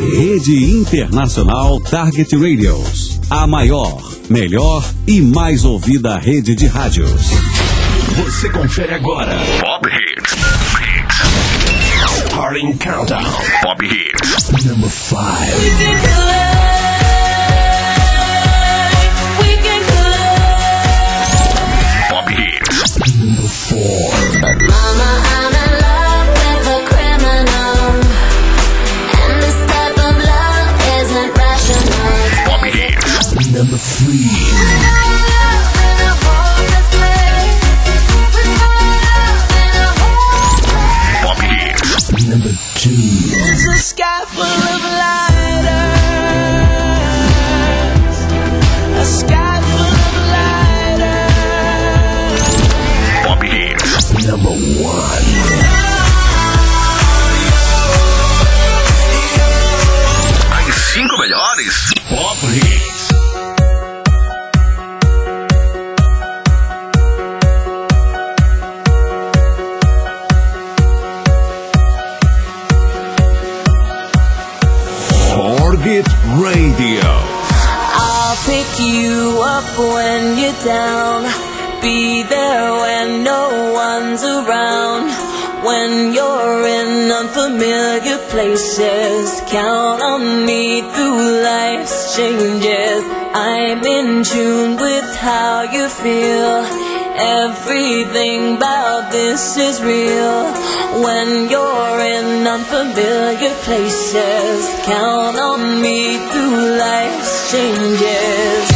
Rede Internacional Target Radios. A maior, melhor e mais ouvida rede de rádios. Você confere agora. Pop Hits. Starting Countdown. Pop Hits. Number 5. Pop Hits. Number 4. Mama, I'm in love with a criminal, and this type of love isn't rational. Pop Hits. Number 3. Pop Hits. Number 2. It's a sky full of lighters, a sky full of lighters. Pop Hits. Number 1. As 5 melhores Pop Hits. Orbit Radio. I'll pick you up when you're down, be there when no one's around. When you're in unfamiliar places, count on me through life's changes. I'm in tune with how you feel. Everything about this is real. When you're in unfamiliar places, count on me through life's changes.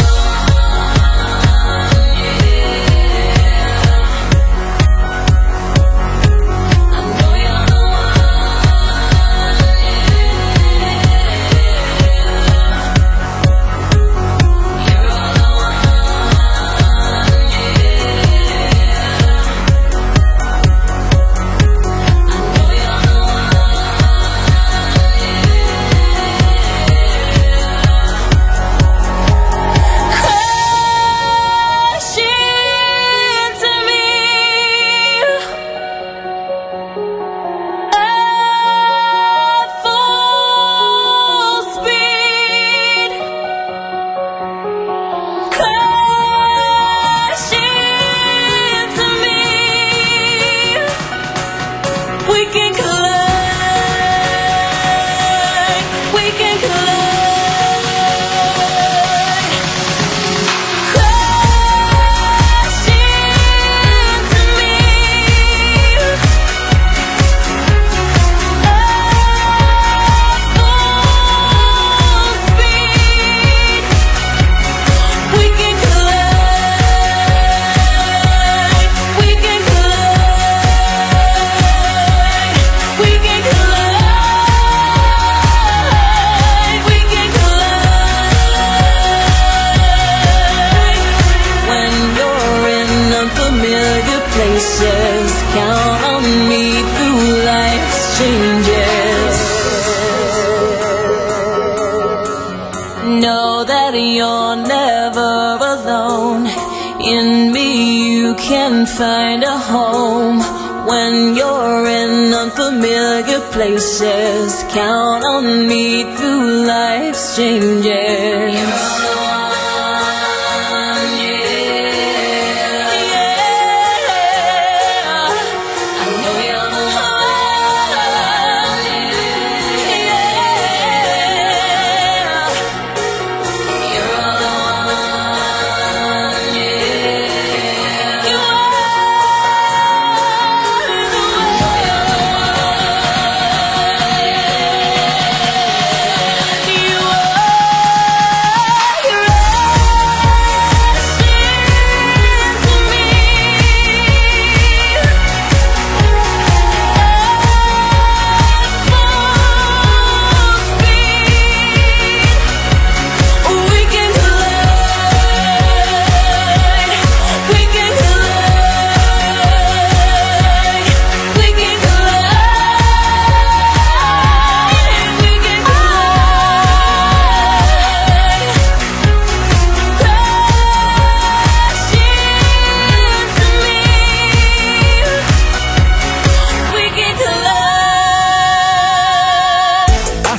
Find a home when you're in unfamiliar places. Count on me through life's changes.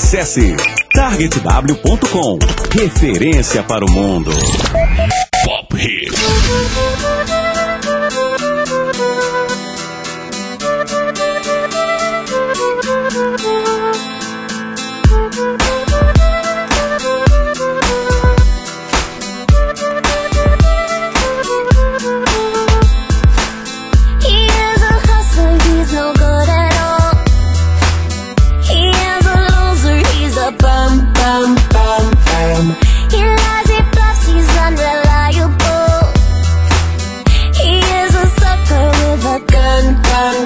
Acesse targetw.com. Referência para o mundo. Pop Hits. He lies, he bluffs, he's unreliable. He is a sucker with a gun.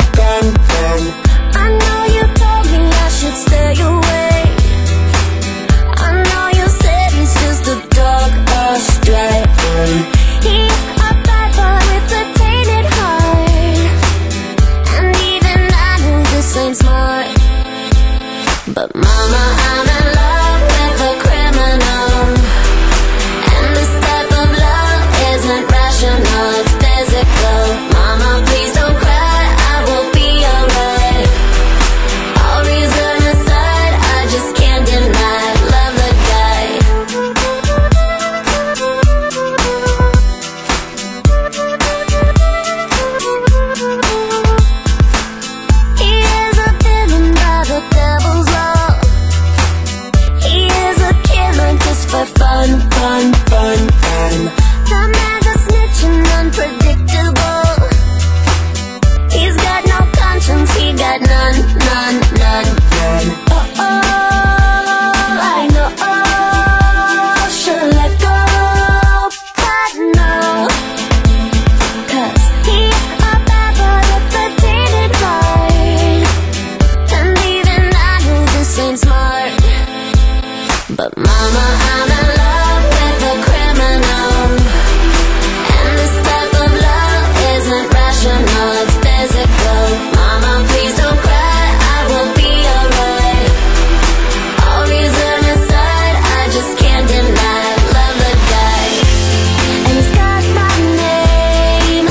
I know you told me I should stay away. I know you said he's just a dog astray. He's a bad boy with a tainted heart, and even I know this ain't smart. But mama, I'm in love with a criminal, and this type of love isn't rational, it's physical. Mama, please don't cry, I will be alright. All reason aside, I just can't deny, love the guy. He is a villain by the devil's law. He is a killer just for fun. The man's a snitch and unpredictable. He's got no conscience, he got none. I know, should let go, but no. 'Cause he's a bad boy with a tainted heart, and even I know this ain't smart. But mama, I'm in love with a criminal, and this type of love isn't rational, it's physical. Mama, please don't cry, I will be alright. All reason aside, I just can't deny, love the guy. And he's got my name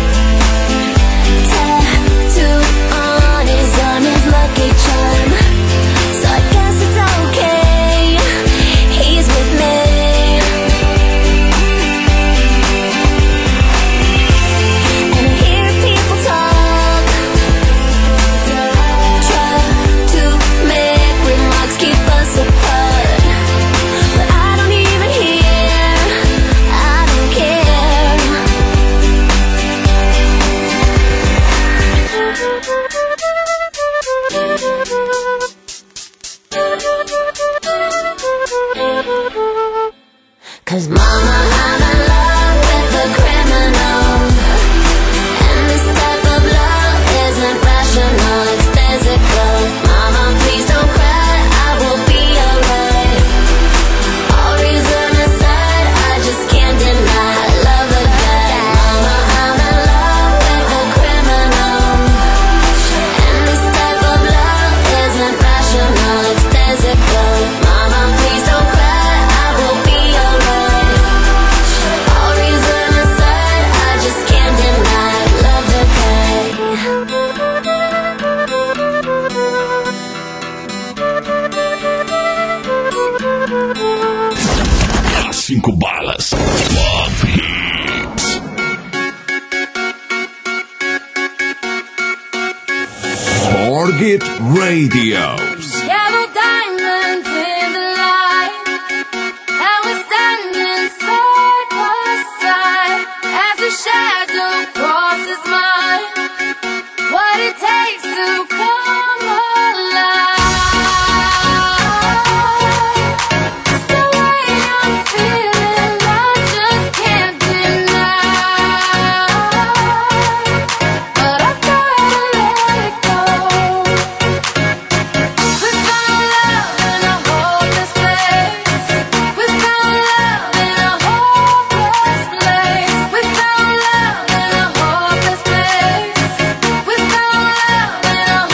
tattooed on his lucky charm, so I guess it's okay, he's with me. And I hear people talk, try to make remarks, keep us apart, but I don't even hear, I don't care. 'Cause mama, I'm in love with a criminal, and this type of love isn't rational, it's physical. Mama, please don't cry, I will be alright. All reason aside, I just can't deny, love the guy. Mama, I'm in love with a criminal, and this type of love isn't rational, it's physical. Mama, please don't cry, I will be alright. All reason aside, I just can't deny, love the guy. 5 balas. Pop Hits. Target Radios. Yellow diamonds in the light, and we're standing side by side as a shadow crosses mine. What it takes to come alive. It's the way I'm feeling, I just can't deny. But I've gotta let it go. We found love in a hopeless place. We found love in a hopeless place. We found love in a hopeless place. We found love in a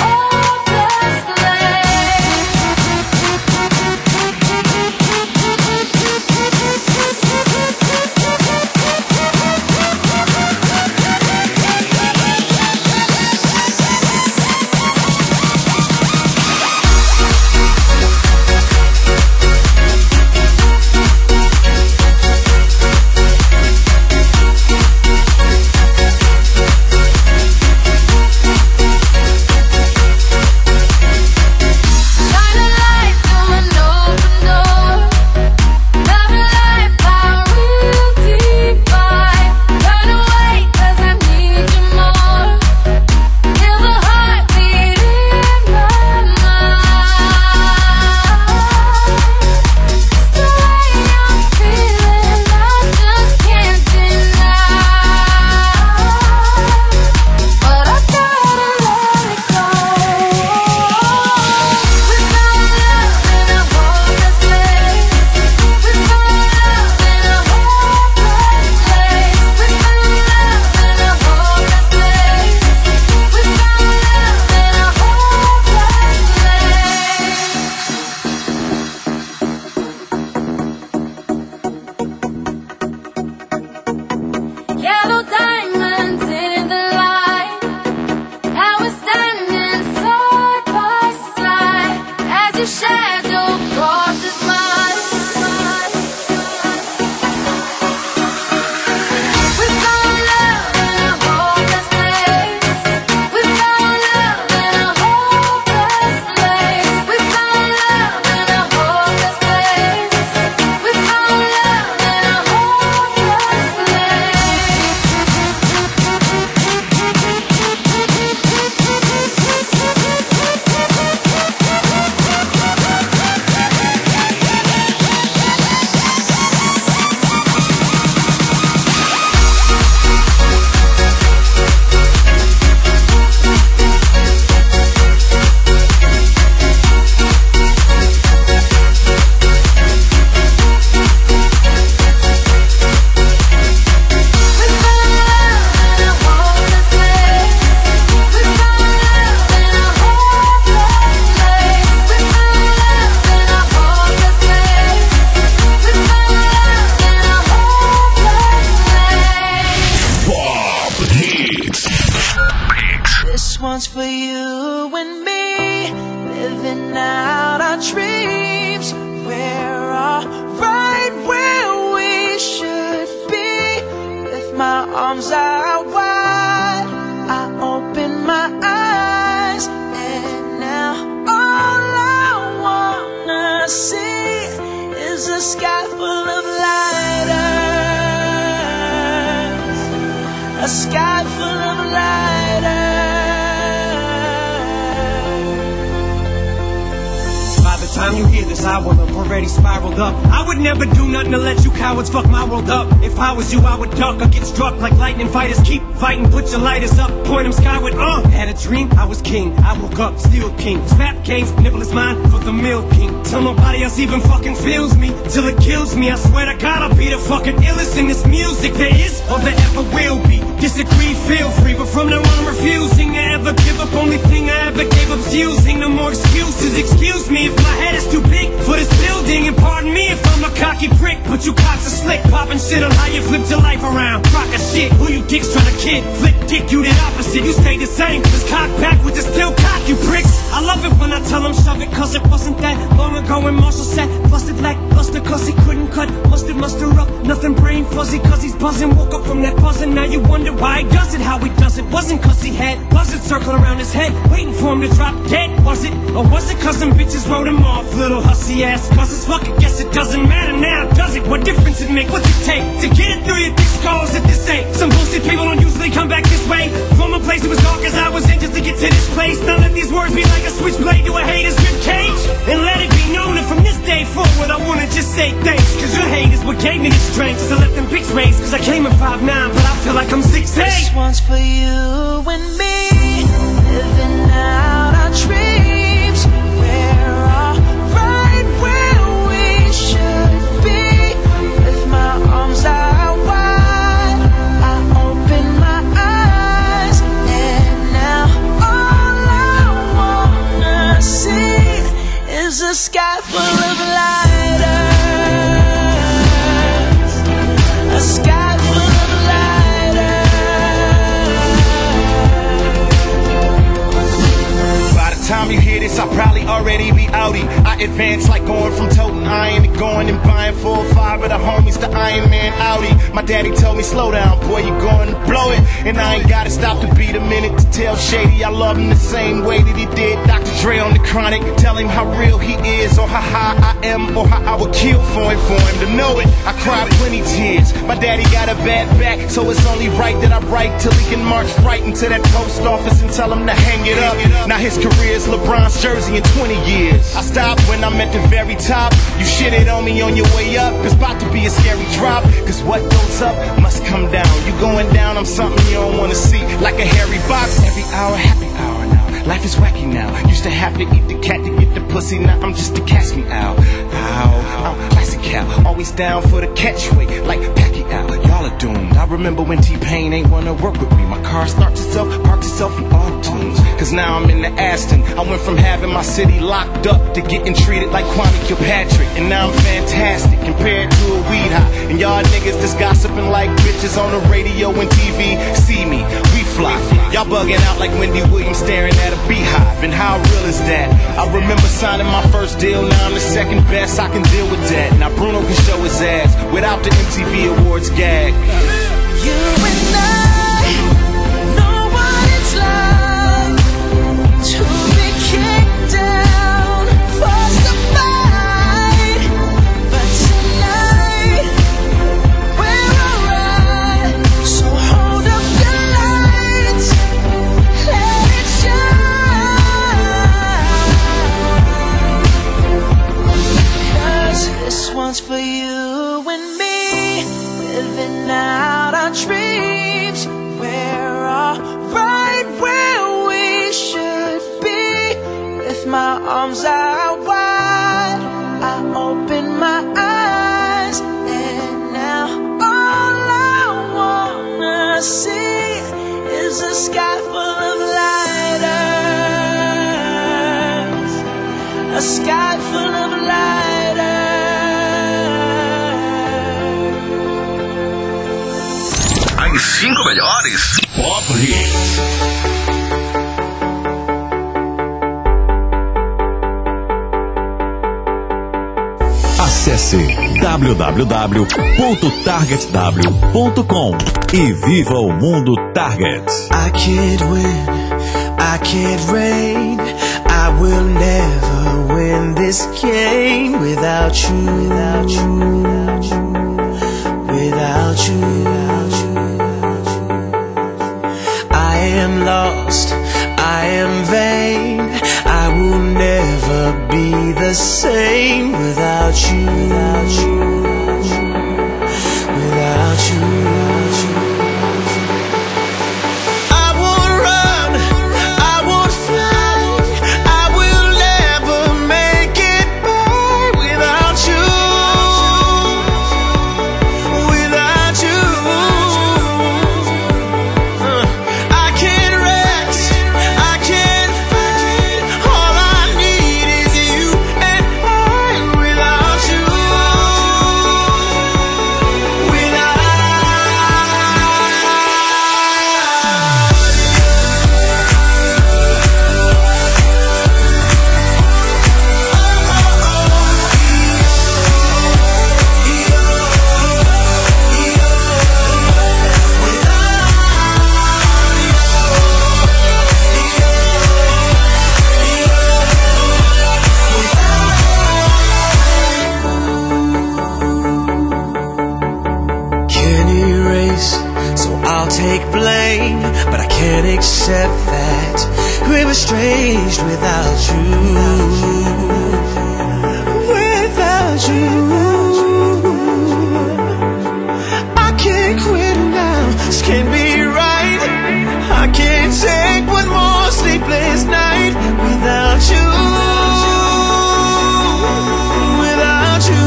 you and me, living out our dreams. We're all right where we should be. With my arms out wide, I open my eyes, and now all I wanna see is a sky full of lighters, a sky full of lighters. By the time you hear this, I will have already spiraled up. I would never do nothing to let you cowards fuck my world up. If I was you, I would duck or get struck like lightning fighters. Keep fighting, put your lighters up, point them skyward. Had a dream, I was king, I woke up, still king. Snap games, nibble is mine for the Milk King. Till nobody else even fucking feels me, till it kills me. I swear to God, I'll be the fucking illest in this music there is or there ever will be. Disagree, feel free, but from now on I'm refusing to ever give up. Only thing I ever gave up's using. No more excuses, excuse me if my head is too big for this building. And pardon me if I'm a cocky prick, but you cocks are slick, popping shit on how you flipped your life around. Rock a shit, who you dicks trying to kid? Flick dick, you did opposite, you stay the same. Just cock backwards and still cock, you pricks. I love it when I tell them shove it, cause it wasn't that long ago when Marshall said busted like buster cause he couldn't cut. Muster up, nothing brain fuzzy cause he's buzzing. Woke up from that buzzing, now you wonder why he does it, how he does it. Wasn't cause he had buzzards circling around his head, waiting for him to drop dead, was it? Or was it cause some bitches wrote him off, little hussy ass buzzers? Fuck it, guess it doesn't matter now, does it? What difference it make? What's it take to get it through your thick skulls that this ain't? Some bullshit people don't usually come back this way. From a place that was dark as I was in just to get to this place. Now let these words be like a switchblade to a hater's ribcage, and let it be known that from this day forward I wanna just say thanks, cause your hate is what gave me the strength to let them pics raise. Cause I came in 5'9", but I feel like I'm 6'8". This one's for you and me, living out our dreams. We're all right where we should be. With my arms out wide, I open my eyes, and now all I wanna see is a sky full of lighters, a sky full of time you hear this, I'll probably already be outie. I advance like going from toting iron to going and buying 4 or 5 of the homies to Iron Man Audi. My daddy told me, slow down, boy, you going to blow it. And I ain't gotta stop to beat a minute to tell Shady I love him the same way that he did Dr. Dre on the Chronic. Tell him how real he is, or how high I am, or how I would kill for him to know it. I cried plenty tears. My daddy got a bad back, so it's only right that I write till he can march right into that post office and tell him to hang it up. Now his career is LeBron's jersey in 20 years. I stopped when I'm at the very top. You shitted on me on your way up. It's about to be a scary drop, cause what goes up must come down. You going down, I'm something you don't wanna see, like a hairy box. Every hour, happy hour now. Life is wacky now. Used to have to eat the cat to get the pussy. Now I'm just a cast me out. Ow, classic cow. Always down for the catchweight, like Pacquiao. Y'all are doomed. I remember when T-Pain ain't wanna work with me. My car starts itself, parks itself in auto-tunes. Cause now I'm in the Aston. I went from having my city locked up to getting treated like Kwame Kilpatrick. And now I'm fantastic compared to a weed high. And y'all niggas just gossiping like bitches on the radio and TV. See me, we fly. Y'all bugging out like Wendy Williams staring at a beehive. And how real is that? I remember signing my first deal. Now I'm the second best, I can deal with that. Now Bruno can show his ass without the MTV Awards gag. You and I know what it's like to be kicked down, forced to fight. But tonight we're alright. So hold up the lights, let it shine. Cause this one's for you and me, living out our dreams. We're all right where we should be. With my arms out wide, I open my eyes, and now all I wanna see is a sky full of lighters, a sky full of lighters. As 5 melhores Pop Hits. Acesse www.targetw.com e viva o mundo Target. I can't win, I can't reign, I will never win this game without you, without you, without you, without you, without you. I am lost, I am vain, I will never be the same without you, without you, without you, without you. I won't run, I won't fly, I will never make it by without you, without you. I can't rest, I can't fight, all I need is you and I without you, can't erase, so I'll take blame, but I can't accept that we're estranged without you, without you. I can't quit now, this can't be right, I can't take one more sleepless night without you, without you.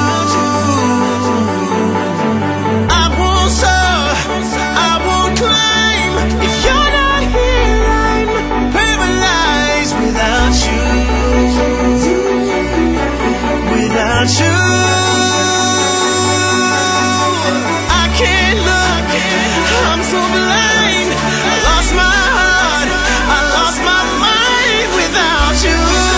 I won't soar, I won't climb. If you're not here, I'm paralyzed without you, without you. I can't look, I'm so blind. I lost my heart, I lost my mind without you,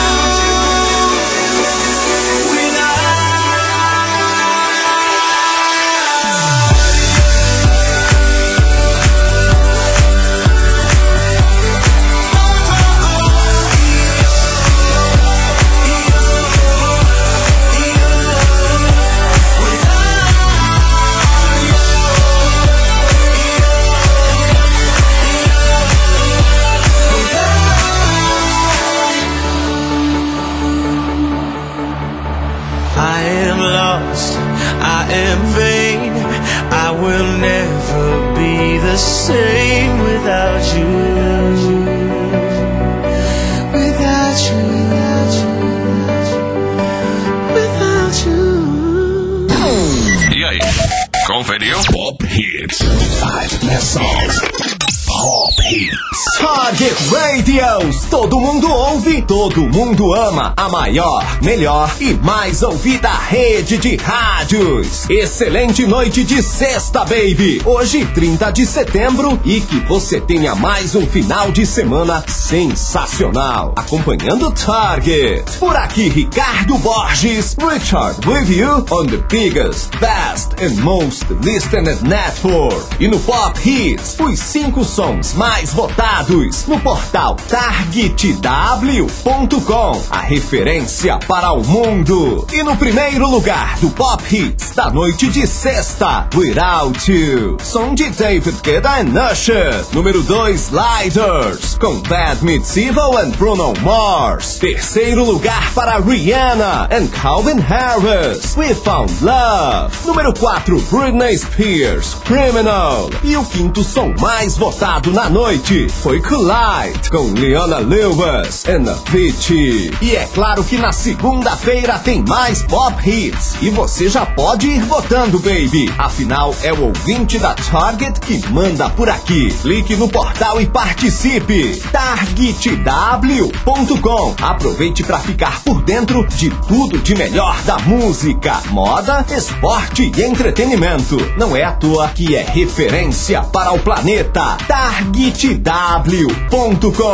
I am lost, I am vain, I will never be the same without you, without you, without you, without you. E aí, conferiu? Pop Hits. 5 Best Songs. Pop Hits. Target Radios, todo mundo ouve, todo mundo ama. A maior, melhor e mais ouvida rede de rádios. Excelente noite de sexta, baby. Hoje, 30 de setembro, e que você tenha mais um final de semana sensacional. Acompanhando Target. Por aqui, Ricardo Borges. Richard with you on the biggest, best and most listened network. E no Pop Hits, os 5 sons mais votados no portal targetw.com, a referência para o mundo. E no primeiro lugar do Pop Hits da noite de sexta, Without You, som de David Guetta and Usher. Número 2, Sliders, com Bad Meets Evil and Bruno Mars. Terceiro lugar para Rihanna and Calvin Harris, We Found Love. Número 4, Britney Spears, Criminal. E o quinto som mais votado na noite foi Collide, com Leona Lewis and Avicii. E é claro que na segunda-feira tem mais Pop Hits. E você já pode ir votando, baby. Afinal, é o ouvinte da Target que manda por aqui. Clique no portal e participe. targetw.com. Aproveite para ficar por dentro de tudo de melhor da música, moda, esporte e entretenimento. Não é à toa que é referência para o planeta. targetw.com. Me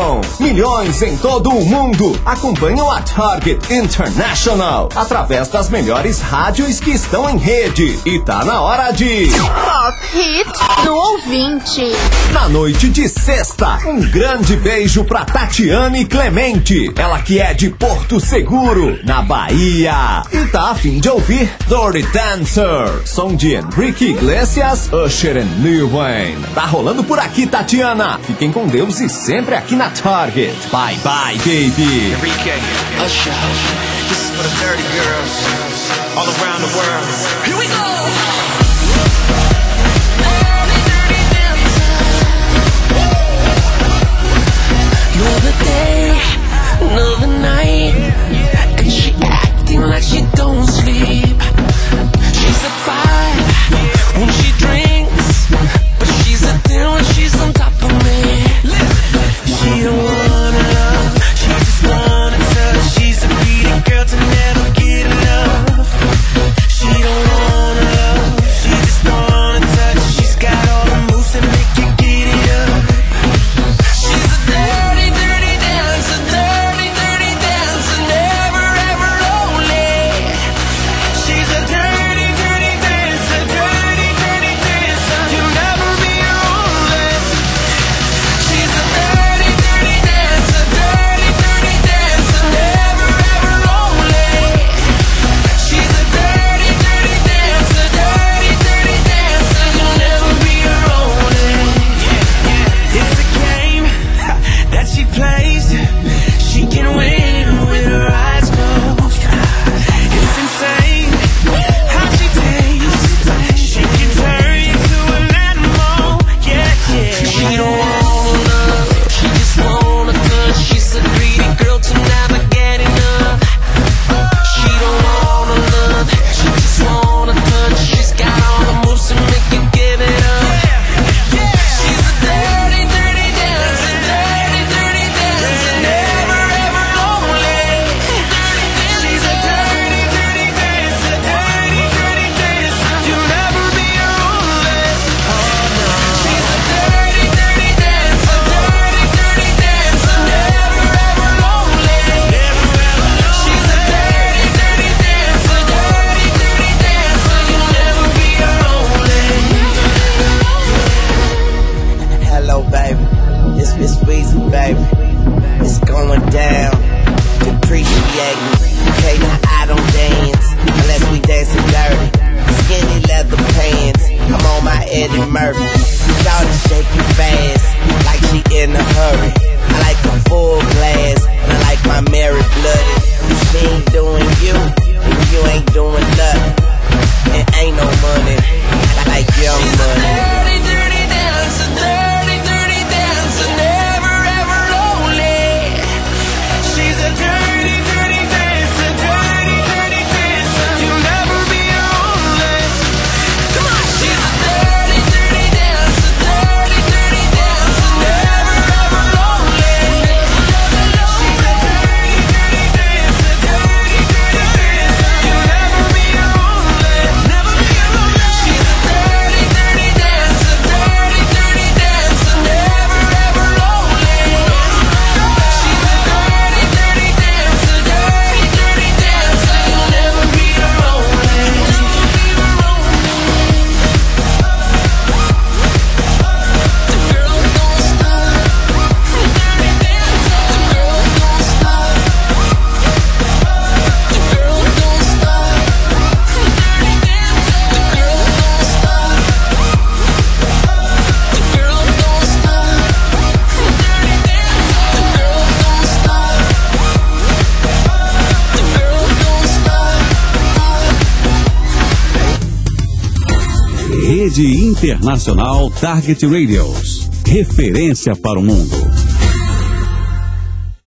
milhões em todo o mundo acompanham a Target International através das melhores rádios que estão em rede. E tá na hora de Pop Hit do ouvinte. Na noite de sexta, um grande beijo pra Tatiane Clemente, ela que é de Porto Seguro, na Bahia, e tá a fim de ouvir Dirty Dancer, som de Enrique Iglesias, Usher e Lil Wayne. Tá rolando por aqui, Tatiana. Fiquem com Deus e sempre aqui na Target. Bye bye, baby. Enrique, Usher, this is for the dirty girls all around the world. Here we go! Another day, another night, and she acting like she don't sleep. She's a 5 when she drinks, but she's a 10 when she's on top of me. She don't wanna love, she just wanna touch. She's a greedy girl to never get enough. She don't wanna love, she just wanna touch. She's got all the moves that make you get it up. She's a dirty, dirty dancer, dirty, dirty dancer, never ever lonely. She's a dirty, dirty dancer, dirty, dirty dancer, you'll never be lonely. She's a dirty, dirty dancer, dirty, dirty dancer, never ever lonely. She's a dirty, dirty dancer, dirty, dirty dancer, you'll never be lonely. It's a game that she plays. She can win with her eyes closed. It's insane how she tastes. She can turn you to an animal. Yeah, yeah. She don't wanna love, she just wanna touch. She's a greedy girl to never get enough. She don't wanna love, she just wanna touch. She's got all the moves to make you give it up. She's a dirty, dirty dancer, dirty, dirty dancer, never ever lonely. She's a dirty, dirty dancer, dirty, dirty dancer, you'll never be lonely. Oh no. She's a dirty, dirty dancer, dirty, dirty dancer, never ever lonely. She's a dirty, dirty dancer, dirty, dirty dancer, you'll never be lonely. Hello, baby. It's Miss Weezy, baby. It's going down. Depreciate me. Okay, now I don't dance unless we dancing dirty. Skinny leather pants. I'm on my Eddie Murphy. Shawty shaking fast like she in a hurry. I like a full glass and I like my Mary blooded. She ain't doing you and you ain't doing nothing. It ain't no money. I like young money. Dirty, dirty dancer, dirty, dirty dancer, never ever lonely. She's a dirty, dirty dancer, dirty, dirty dancer, you'll never be lonely. Come on, she's a dirty, dirty dancer, dirty, dirty dancer, never ever lonely. She's a dirty, dirty dancer, dirty, dirty dancer, you'll never be lonely. Never be lonely. She's a dirty, dirty dancer, dirty, dirty dancer, never ever lonely. She's a dirty, dirty dancer, dirty, dirty dancer, you'll never be lonely. The girl don't stop. The girl don't stop. The girl don't stop. The girl don't stop. The girl don't stop. The girl don't stop. The girl don't stop. Rede Internacional Target Radios. Referência para o mundo.